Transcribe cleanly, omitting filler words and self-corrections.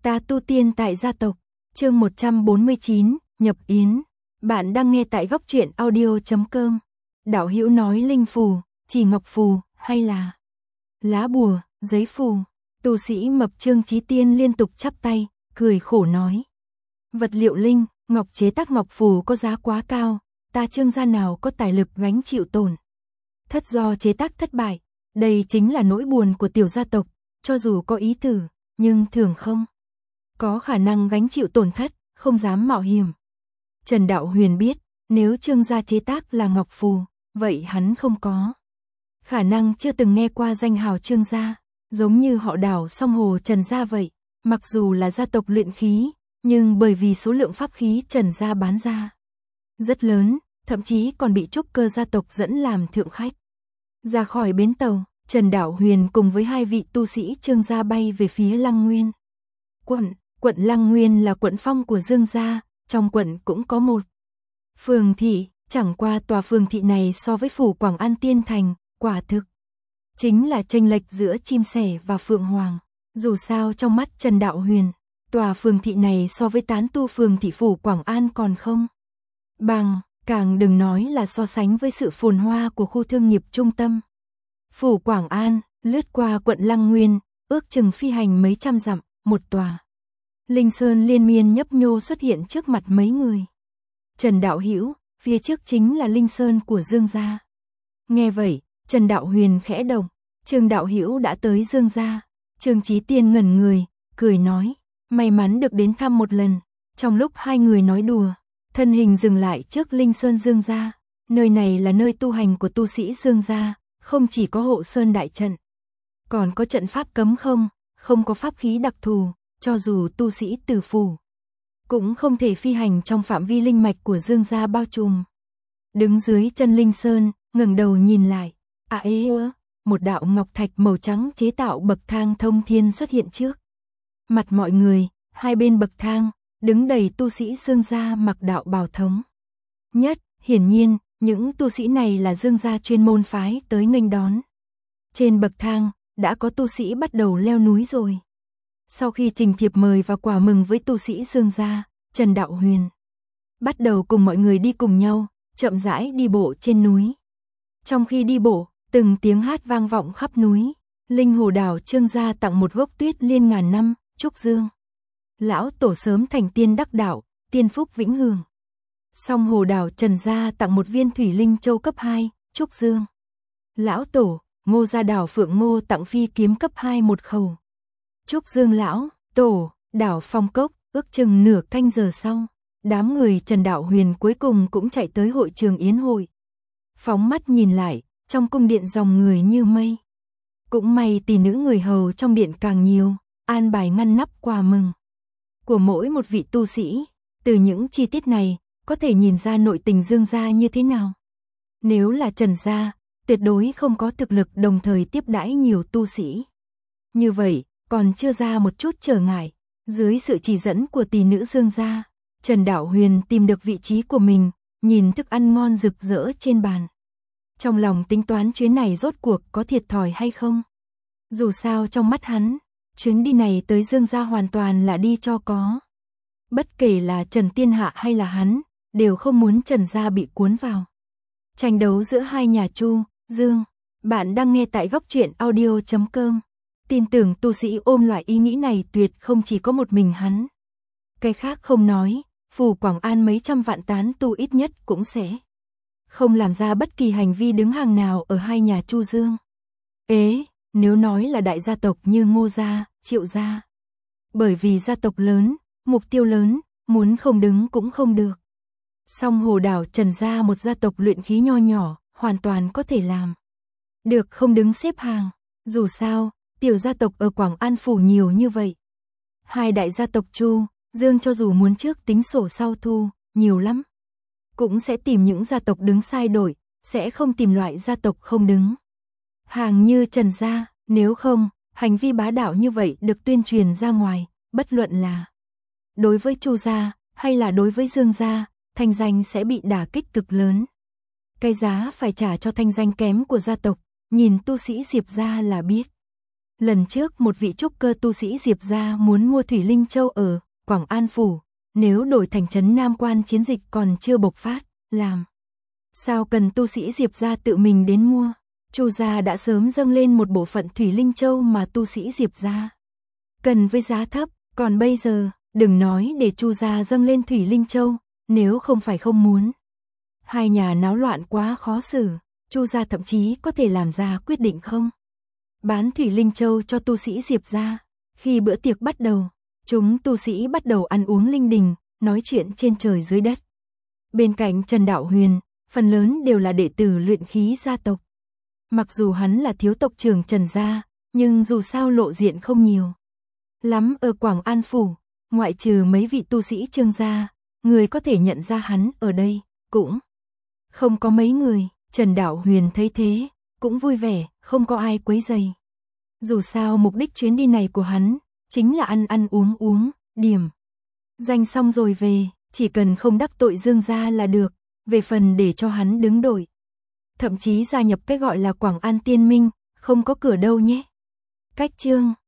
Ta tu tiên tại gia tộc, chương 149, nhập yến. Bạn đang nghe tại góc truyện audio.com. Đạo hữu nói linh phù, chỉ ngọc phù, hay là lá bùa, giấy phù. Tu sĩ mập Trương Chí Tiên liên tục chắp tay, cười khổ nói. Vật liệu linh, ngọc chế tác ngọc phù có giá quá cao, ta Trương gia nào có tài lực gánh chịu tổn thất do chế tác thất bại. Đây chính là nỗi buồn của tiểu gia tộc, cho dù có ý tử, nhưng thường không có khả năng gánh chịu tổn thất, không dám mạo hiểm. Trần Đạo Huyền biết, nếu Trương gia chế tác là ngọc phù, vậy hắn không có khả năng chưa từng nghe qua danh hào Trương gia, giống như họ Đào song hồ Trần gia vậy. Mặc dù là gia tộc luyện khí, nhưng bởi vì số lượng pháp khí Trần gia bán ra rất lớn, thậm chí còn bị trúc cơ gia tộc dẫn làm thượng khách. Ra khỏi bến tàu, Trần Đạo Huyền cùng với hai vị tu sĩ Trương gia bay về phía Lăng Nguyên. Quận Lăng Nguyên là quận phong của Dương gia, trong quận cũng có một phường thị, chẳng qua tòa phường thị này so với phủ Quảng An Tiên Thành, quả thực chính là chênh lệch giữa chim sẻ và phượng hoàng. Dù sao trong mắt Trần Đạo Huyền, tòa phường thị này so với tán tu phường thị phủ Quảng An còn không bằng, càng đừng nói là so sánh với sự phồn hoa của khu thương nghiệp trung tâm. Phủ Quảng An, lướt qua quận Lăng Nguyên, ước chừng phi hành mấy trăm dặm, một tòa linh sơn liên miên nhấp nhô xuất hiện trước mặt mấy người. Trần Đạo Hữu, phía trước chính là linh sơn của Dương gia. Nghe vậy, Trần Đạo Huyền khẽ động, Trương đạo hữu đã tới Dương gia. Trương Chí Tiên ngẩn người, cười nói, may mắn được đến thăm một lần. Trong lúc hai người nói đùa, thân hình dừng lại trước linh sơn Dương gia. Nơi này là nơi tu hành của tu sĩ Dương gia, không chỉ có hộ sơn đại trận, còn có trận pháp cấm không có pháp khí đặc thù, cho dù tu sĩ Từ phủ cũng không thể phi hành trong phạm vi linh mạch của Dương gia bao trùm. Đứng dưới chân linh sơn, ngẩng đầu nhìn lại, một đạo ngọc thạch màu trắng chế tạo bậc thang thông thiên xuất hiện trước mặt mọi người. Hai bên bậc thang đứng đầy tu sĩ Dương gia mặc đạo bào thống nhất, hiển nhiên những tu sĩ này là Dương gia chuyên môn phái tới nghênh đón. Trên bậc thang đã có tu sĩ bắt đầu leo núi rồi. Sau khi trình thiệp mời và quà mừng với tu sĩ Dương gia, Trần Đạo Huyền bắt đầu cùng mọi người đi cùng nhau, chậm rãi đi bộ trên núi. Trong khi đi bộ, từng tiếng hát vang vọng khắp núi. Linh hồ đảo Trương gia tặng một gốc tuyết liên ngàn năm, chúc Dương lão tổ sớm thành tiên đắc đạo, tiên phúc vĩnh hưởng. Song hồ đảo Trần gia tặng một viên thủy linh châu cấp 2, chúc Dương lão tổ. Ngô gia đảo Phượng Ngô tặng phi kiếm cấp 2 một khẩu, chúc Dương lão tổ. Đảo Phong Cốc, ước chừng nửa canh giờ sau, đám người Trần Đạo Huyền cuối cùng cũng chạy tới hội trường yến hội. Phóng mắt nhìn lại, trong cung điện dòng người như mây. Cũng may tỷ nữ người hầu trong điện càng nhiều, an bài ngăn nắp quà mừng của mỗi một vị tu sĩ. Từ những chi tiết này, có thể nhìn ra nội tình Dương gia như thế nào. Nếu là Trần gia, tuyệt đối không có thực lực đồng thời tiếp đãi nhiều tu sĩ. Như vậy, còn chưa ra một chút trở ngại. Dưới sự chỉ dẫn của tỷ nữ Dương gia, Trần Đạo Huyền tìm được vị trí của mình, nhìn thức ăn ngon rực rỡ trên bàn. Trong lòng tính toán chuyến này rốt cuộc có thiệt thòi hay không. Dù sao trong mắt hắn, chuyến đi này tới Dương gia hoàn toàn là đi cho có. Bất kể là Trần Tiên Hạ hay là hắn, đều không muốn Trần gia bị cuốn vào tranh đấu giữa hai nhà Chu, Dương. Bạn đang nghe tại góc truyện audio.com. Tin tưởng tu sĩ ôm loại ý nghĩ này tuyệt không chỉ có một mình hắn. Cái khác không nói, phủ Quảng An mấy trăm vạn tán tu ít nhất cũng sẽ không làm ra bất kỳ hành vi đứng hàng nào ở hai nhà Chu Dương. Nếu nói là đại gia tộc như Ngô gia, Triệu gia, bởi vì gia tộc lớn, mục tiêu lớn, muốn không đứng cũng không được. Song hồ đảo Trần gia một gia tộc luyện khí nho nhỏ, hoàn toàn có thể làm được không đứng xếp hàng. Dù sao, tiểu gia tộc ở Quảng An phủ nhiều như vậy. Hai đại gia tộc Chu, Dương cho dù muốn trước tính sổ sau thu, nhiều lắm, cũng sẽ tìm những gia tộc đứng sai đổi, sẽ không tìm loại gia tộc không đứng hàng như Trần gia. Nếu không, hành vi bá đạo như vậy được tuyên truyền ra ngoài, bất luận là đối với Chu gia hay là đối với Dương gia, thanh danh sẽ bị đả kích cực lớn. Cái giá phải trả cho thanh danh kém của gia tộc, nhìn tu sĩ Diệp gia là biết. Lần trước một vị trúc cơ tu sĩ Diệp gia muốn mua Thủy Linh Châu ở Quảng An Phủ, nếu đổi thành trấn Nam Quan chiến dịch còn chưa bộc phát, làm sao cần tu sĩ Diệp gia tự mình đến mua. Chu gia đã sớm dâng lên một bộ phận Thủy Linh Châu mà tu sĩ Diệp gia cần với giá thấp, còn bây giờ, đừng nói để Chu gia dâng lên Thủy Linh Châu, nếu không phải không muốn. Hai nhà náo loạn quá khó xử, Chu gia thậm chí có thể làm ra quyết định không bán Thủy Linh Châu cho tu sĩ Diệp gia. Khi bữa tiệc bắt đầu, chúng tu sĩ bắt đầu ăn uống linh đình, nói chuyện trên trời dưới đất. Bên cạnh Trần Đạo Huyền, phần lớn đều là đệ tử luyện khí gia tộc. Mặc dù hắn là thiếu tộc trưởng Trần gia, nhưng dù sao lộ diện không nhiều lắm ở Quảng An Phủ, ngoại trừ mấy vị tu sĩ Trương gia, người có thể nhận ra hắn ở đây, cũng không có mấy người. Trần Đạo Huyền thấy thế, cũng vui vẻ, không có ai quấy rầy. Dù sao mục đích chuyến đi này của hắn, chính là ăn uống, điểm danh xong rồi về, chỉ cần không đắc tội Dương gia là được, về phần để cho hắn đứng đội. Thậm chí gia nhập cái gọi là Quảng An Tiên Minh, không có cửa đâu nhé. Cách chương